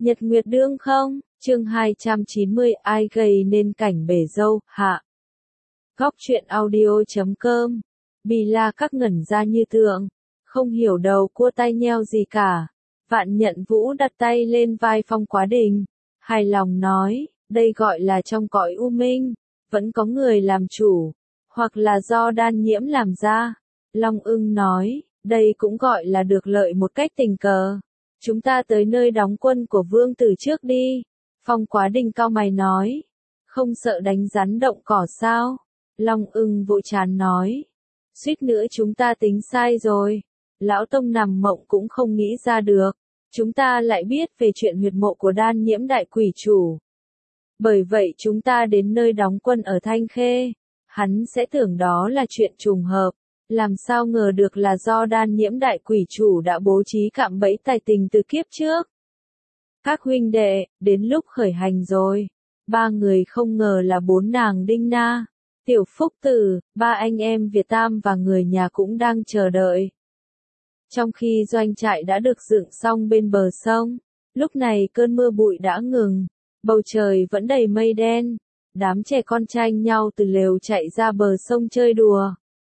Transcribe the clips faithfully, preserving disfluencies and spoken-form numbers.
Nhật Nguyệt Đương không? Chương hai trăm chín mươi ai gây nên cảnh bể dâu, hạ. Góc truyện audio chấm com. Bì La các ngẩn ra như tượng, không hiểu đầu cua tay nheo gì cả. Vạn Nhận Vũ đặt tay lên vai Phong Quá Đình, hài lòng nói, đây gọi là trong cõi u minh, vẫn có người làm chủ, hoặc là do đan nhiễm làm ra. Long Ưng nói, đây cũng gọi là được lợi một cách tình cờ. Chúng ta tới nơi đóng quân của vương tử trước đi. Phong Quá Đình cau mày nói, không sợ đánh rắn động cỏ sao? Long Ưng vội chán nói, suýt nữa chúng ta tính sai rồi. Lão Tông nằm mộng cũng không nghĩ ra được. Chúng ta lại biết về chuyện huyệt mộ của đan nhiễm đại quỷ chủ. Bởi vậy chúng ta đến nơi đóng quân ở Thanh Khê. Hắn sẽ tưởng đó là chuyện trùng hợp. Làm sao ngờ được là do đan nhiễm đại quỷ chủ đã bố trí cạm bẫy tài tình từ kiếp trước. Các huynh đệ, đến lúc khởi hành rồi. Ba người không ngờ là bốn nàng Đinh Na, Tiểu Phúc Tử, ba anh em Việt Tam và người nhà cũng đang chờ đợi. Trong khi doanh trại đã được dựng xong bên bờ sông, lúc này cơn mưa bụi đã ngừng, bầu trời vẫn đầy mây đen, đám trẻ con tranh nhau từ lều chạy ra bờ sông chơi đùa.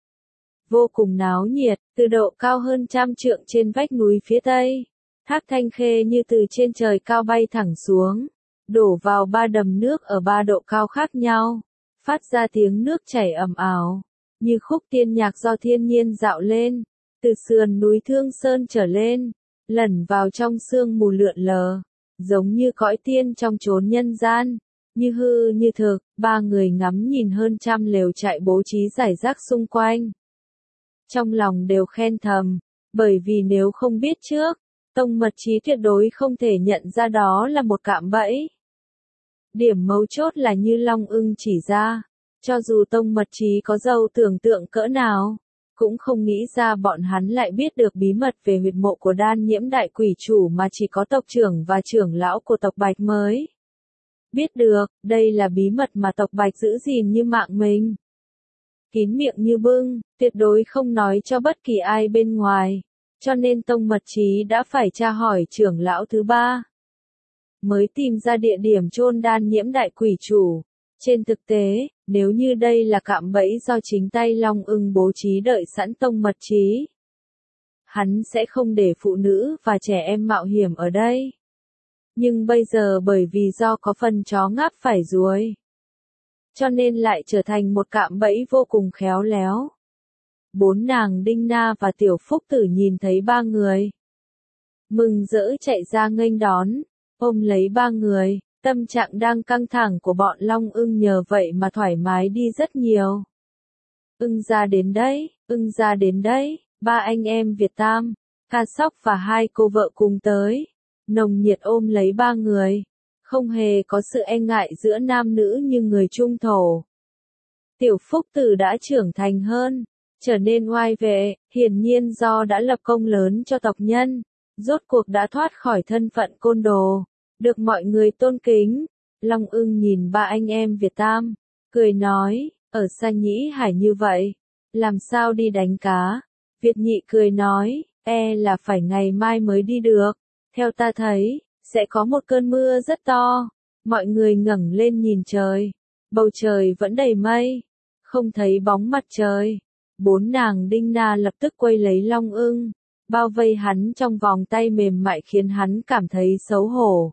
Vô cùng náo nhiệt, từ độ cao hơn trăm trượng trên vách núi phía tây, thác Thanh Khê như từ trên trời cao bay thẳng xuống, đổ vào ba đầm nước ở ba độ cao khác nhau, phát ra tiếng nước chảy ầm ào, như khúc tiên nhạc do thiên nhiên dạo lên, từ sườn núi Thương Sơn trở lên, lẩn vào trong sương mù lượn lờ, giống như cõi tiên trong chốn nhân gian, như hư như thực. Ba người ngắm nhìn hơn trăm lều trại bố trí rải rác xung quanh. Trong lòng đều khen thầm, bởi vì nếu không biết trước, Tông Mật Chí tuyệt đối không thể nhận ra đó là một cạm bẫy. Điểm mấu chốt là như Long Ưng chỉ ra, cho dù Tông Mật Chí có giàu tưởng tượng cỡ nào, cũng không nghĩ ra bọn hắn lại biết được bí mật về huyệt mộ của đan nhiễm đại quỷ chủ mà chỉ có tộc trưởng và trưởng lão của tộc Bạch mới biết được. Đây là bí mật mà tộc Bạch giữ gìn như mạng mình, kín miệng như bưng, tuyệt đối không nói cho bất kỳ ai bên ngoài, cho nên Tông Mật Chí đã phải tra hỏi trưởng lão thứ ba, mới tìm ra địa điểm chôn đan nhiễm đại quỷ chủ. Trên thực tế, nếu như đây là cạm bẫy do chính tay Long Ưng bố trí đợi sẵn Tông Mật Chí, hắn sẽ không để phụ nữ và trẻ em mạo hiểm ở đây. Nhưng bây giờ bởi vì do có phần chó ngáp phải ruồi, cho nên lại trở thành một cạm bẫy vô cùng khéo léo. Bốn nàng Đinh Na và Tiểu Phúc Tử nhìn thấy ba người, mừng rỡ chạy ra nghênh đón, ôm lấy ba người. Tâm trạng đang căng thẳng của bọn Long Ưng nhờ vậy mà thoải mái đi rất nhiều. Ưng ra đến đấy, ưng ra đến đấy, ba anh em Việt Tam, Ca Sóc và hai cô vợ cùng tới, nồng nhiệt ôm lấy ba người, không hề có sự e ngại giữa nam nữ như người Trung Thổ. Tiểu Phúc Tử đã trưởng thành hơn, trở nên oai vệ, hiển nhiên do đã lập công lớn cho tộc nhân, rốt cuộc đã thoát khỏi thân phận côn đồ, được mọi người tôn kính. Long Ưng nhìn ba anh em Việt Tam, cười nói, ở xa Nhĩ Hải như vậy, làm sao đi đánh cá? Việt Nhị cười nói, e là phải ngày mai mới đi được, theo ta thấy, sẽ có một cơn mưa rất to. Mọi người ngẩng lên nhìn trời, bầu trời vẫn đầy mây, không thấy bóng mặt trời. Bốn nàng Đinh Na lập tức quay lấy Long Ưng, bao vây hắn trong vòng tay mềm mại khiến hắn cảm thấy xấu hổ.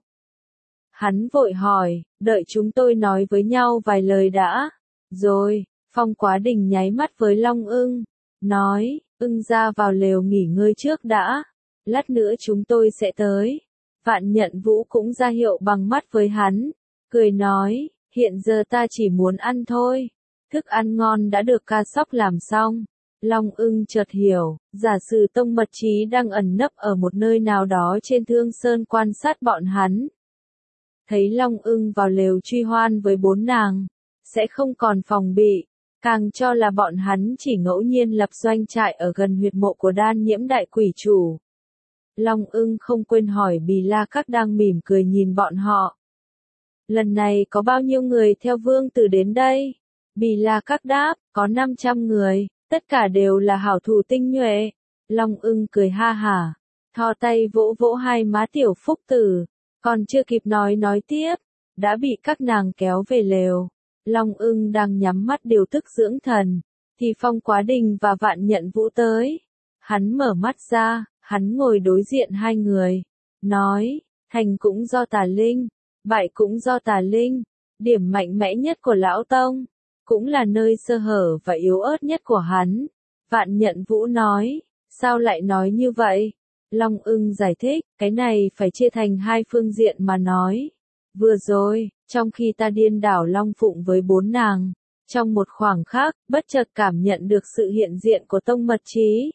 Hắn vội hỏi, đợi chúng tôi nói với nhau vài lời đã. Rồi, Phong Quá Đình nháy mắt với Long Ưng, nói, ưng ra vào lều nghỉ ngơi trước đã, lát nữa chúng tôi sẽ tới. Vạn Nhận Vũ cũng ra hiệu bằng mắt với hắn, cười nói, hiện giờ ta chỉ muốn ăn thôi. Thức ăn ngon đã được Ca Sóc làm xong. Long Ưng chợt hiểu, giả sử Tông Mật Chí đang ẩn nấp ở một nơi nào đó trên Thương Sơn quan sát bọn hắn. Thấy Long Ưng vào lều truy hoan với bốn nàng, sẽ không còn phòng bị, càng cho là bọn hắn chỉ ngẫu nhiên lập doanh trại ở gần huyệt mộ của đan nhiễm đại quỷ chủ. Long Ưng không quên hỏi Bì La Các đang mỉm cười nhìn bọn họ. Lần này có bao nhiêu người theo vương tử đến đây? Bì La Các đáp, có năm trăm người, tất cả đều là hảo thủ tinh nhuệ. Long Ưng cười ha hả, thò tay vỗ vỗ hai má Tiểu Phúc Tử, Còn chưa kịp nói nói tiếp, đã bị các nàng kéo về lều. Long Ưng đang nhắm mắt điều tức dưỡng thần, thì Phong Quá Đình và Vạn Nhận Vũ tới. Hắn mở mắt ra, hắn ngồi đối diện hai người, nói, thành cũng do tà linh, bại cũng do tà linh, điểm mạnh mẽ nhất của Lão Tông, cũng là nơi sơ hở và yếu ớt nhất của hắn. Vạn Nhận Vũ nói, sao lại nói như vậy? Long Ưng giải thích, cái này phải chia thành hai phương diện mà nói. Vừa rồi, trong khi ta điên đảo Long Phụng với bốn nàng, trong một khoảng khắc, bất chợt cảm nhận được sự hiện diện của Tông Mật Chí.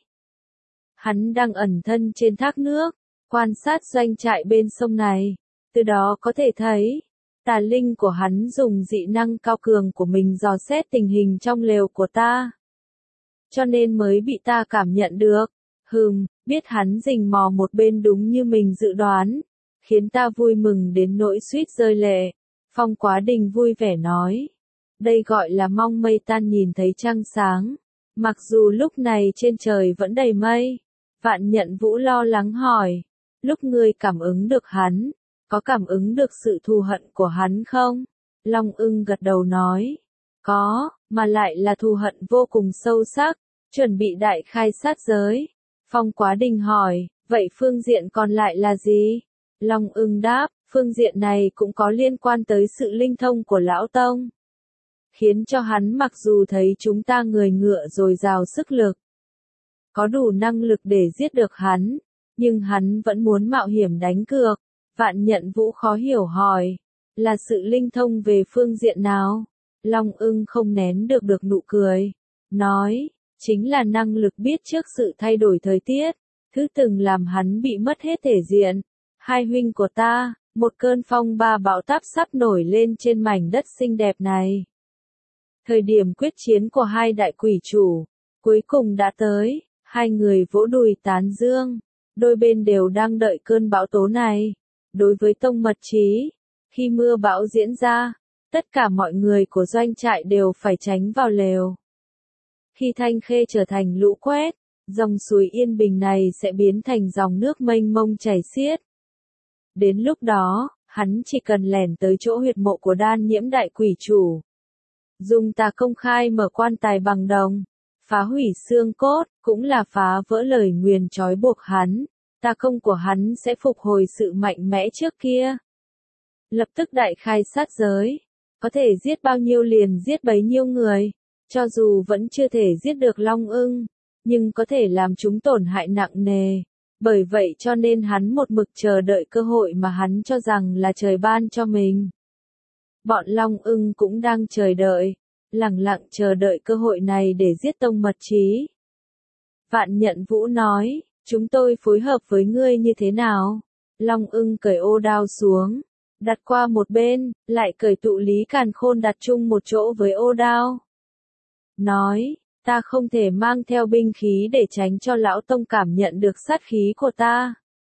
Hắn đang ẩn thân trên thác nước, quan sát doanh trại bên sông này, từ đó có thể thấy, tà linh của hắn dùng dị năng cao cường của mình dò xét tình hình trong lều của ta. Cho nên mới bị ta cảm nhận được. Hừm, biết hắn rình mò một bên đúng như mình dự đoán, khiến ta vui mừng đến nỗi suýt rơi lệ. Phong Quá Đình vui vẻ nói, đây gọi là mong mây tan nhìn thấy trăng sáng, mặc dù lúc này trên trời vẫn đầy mây. Vạn Nhận Vũ lo lắng hỏi, lúc ngươi cảm ứng được hắn, có cảm ứng được sự thù hận của hắn không? Long Ưng gật đầu nói, có, mà lại là thù hận vô cùng sâu sắc, chuẩn bị đại khai sát giới. Phong Quá Đình hỏi, vậy phương diện còn lại là gì? Long Ưng đáp, phương diện này cũng có liên quan tới sự linh thông của Lão Tông, khiến cho hắn mặc dù thấy chúng ta người ngựa dồi dào sức lực, có đủ năng lực để giết được hắn, nhưng hắn vẫn muốn mạo hiểm đánh cược. Vạn Nhận Vũ khó hiểu hỏi, là sự linh thông về phương diện nào? Long Ưng không nén được được nụ cười, nói, chính là năng lực biết trước sự thay đổi thời tiết, thứ từng làm hắn bị mất hết thể diện. Hai huynh của ta, một cơn phong ba bão táp sắp nổi lên trên mảnh đất xinh đẹp này. Thời điểm quyết chiến của hai đại quỷ chủ, cuối cùng đã tới, hai người vỗ đùi tán dương, đôi bên đều đang đợi cơn bão tố này. Đối với Tông Mật Chí, khi mưa bão diễn ra, tất cả mọi người của doanh trại đều phải tránh vào lều. Khi Thanh Khê trở thành lũ quét, dòng suối yên bình này sẽ biến thành dòng nước mênh mông chảy xiết. Đến lúc đó, hắn chỉ cần lẻn tới chỗ huyệt mộ của Đan Nhiễm đại quỷ chủ, dùng tà công khai mở quan tài bằng đồng, phá hủy xương cốt, cũng là phá vỡ lời nguyền trói buộc hắn. Tà công của hắn sẽ phục hồi sự mạnh mẽ trước kia. Lập tức đại khai sát giới, có thể giết bao nhiêu liền giết bấy nhiêu người, cho dù vẫn chưa thể giết được Long Ưng, nhưng có thể làm chúng tổn hại nặng nề. Bởi vậy cho nên hắn một mực chờ đợi cơ hội mà hắn cho rằng là trời ban cho mình. Bọn Long Ưng cũng đang chờ đợi, lẳng lặng chờ đợi cơ hội này để giết Tông Mật Chí. Vạn Nhận Vũ nói, chúng tôi phối hợp với ngươi như thế nào? Long Ưng cởi ô đao xuống, đặt qua một bên, lại cởi tụ lý càn khôn đặt chung một chỗ với ô đao. Nói, ta không thể mang theo binh khí để tránh cho Lão Tông cảm nhận được sát khí của ta.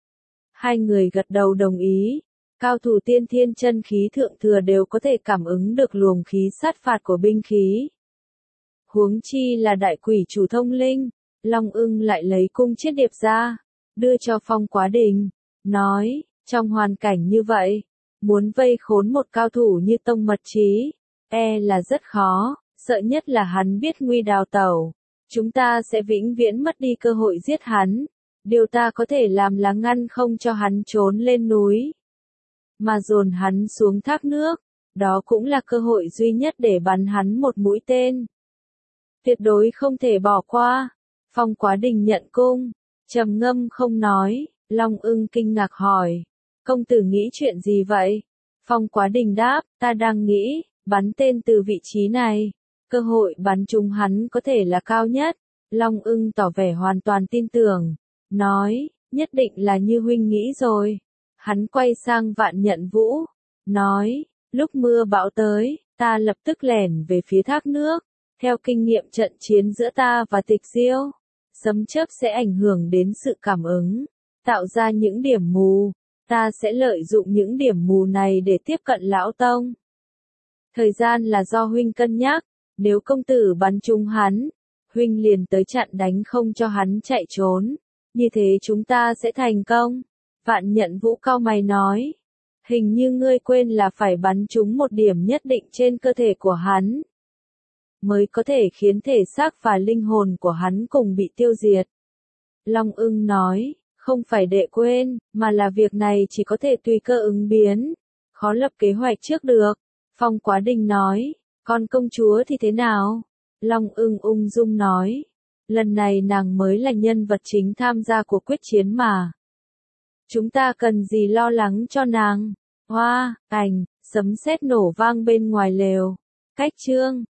Hai người gật đầu đồng ý, cao thủ tiên thiên chân khí thượng thừa đều có thể cảm ứng được luồng khí sát phạt của binh khí. Huống chi là đại quỷ chủ thông linh. Long Ưng lại lấy cung chiết điệp ra, đưa cho Phong Quá Đình, nói, trong hoàn cảnh như vậy, muốn vây khốn một cao thủ như Tông Mật Chí, e là rất khó, sợ nhất là hắn biết nguy đào tẩu, chúng ta sẽ vĩnh viễn mất đi cơ hội giết hắn, điều ta có thể làm là ngăn không cho hắn trốn lên núi, mà dồn hắn xuống thác nước, đó cũng là cơ hội duy nhất để bắn hắn một mũi tên. Tuyệt đối không thể bỏ qua. Phong Quá Đình nhận cung, trầm ngâm không nói. Long Ưng kinh ngạc hỏi, công tử nghĩ chuyện gì vậy? Phong Quá Đình đáp, ta đang nghĩ, bắn tên từ vị trí này, cơ hội bắn trúng hắn có thể là cao nhất. Long Ưng tỏ vẻ hoàn toàn tin tưởng, nói, nhất định là như huynh nghĩ rồi. Hắn quay sang Vạn Nhận Vũ, nói, lúc mưa bão tới, ta lập tức lẻn về phía thác nước. Theo kinh nghiệm trận chiến giữa ta và Tịch Diêu, sấm chớp sẽ ảnh hưởng đến sự cảm ứng, tạo ra những điểm mù. Ta sẽ lợi dụng những điểm mù này để tiếp cận Lão Tông. Thời gian là do huynh cân nhắc, nếu công tử bắn trúng hắn, huynh liền tới chặn đánh không cho hắn chạy trốn, như thế chúng ta sẽ thành công. Vạn Nhận Vũ cau mày nói, Hình như ngươi quên là phải bắn trúng một điểm nhất định trên cơ thể của hắn, mới có thể khiến thể xác và linh hồn của hắn cùng bị tiêu diệt. Long ưng nói, không phải đệ quên, mà là việc này chỉ có thể tùy cơ ứng biến, khó lập kế hoạch trước được. Phong Quá Đình nói, con công chúa thì thế nào? Long ưng ung dung nói, lần này nàng mới là nhân vật chính tham gia cuộc quyết chiến mà. Chúng ta cần gì lo lắng cho nàng? Hoa, cành, sấm sét nổ vang bên ngoài lều. Cách chương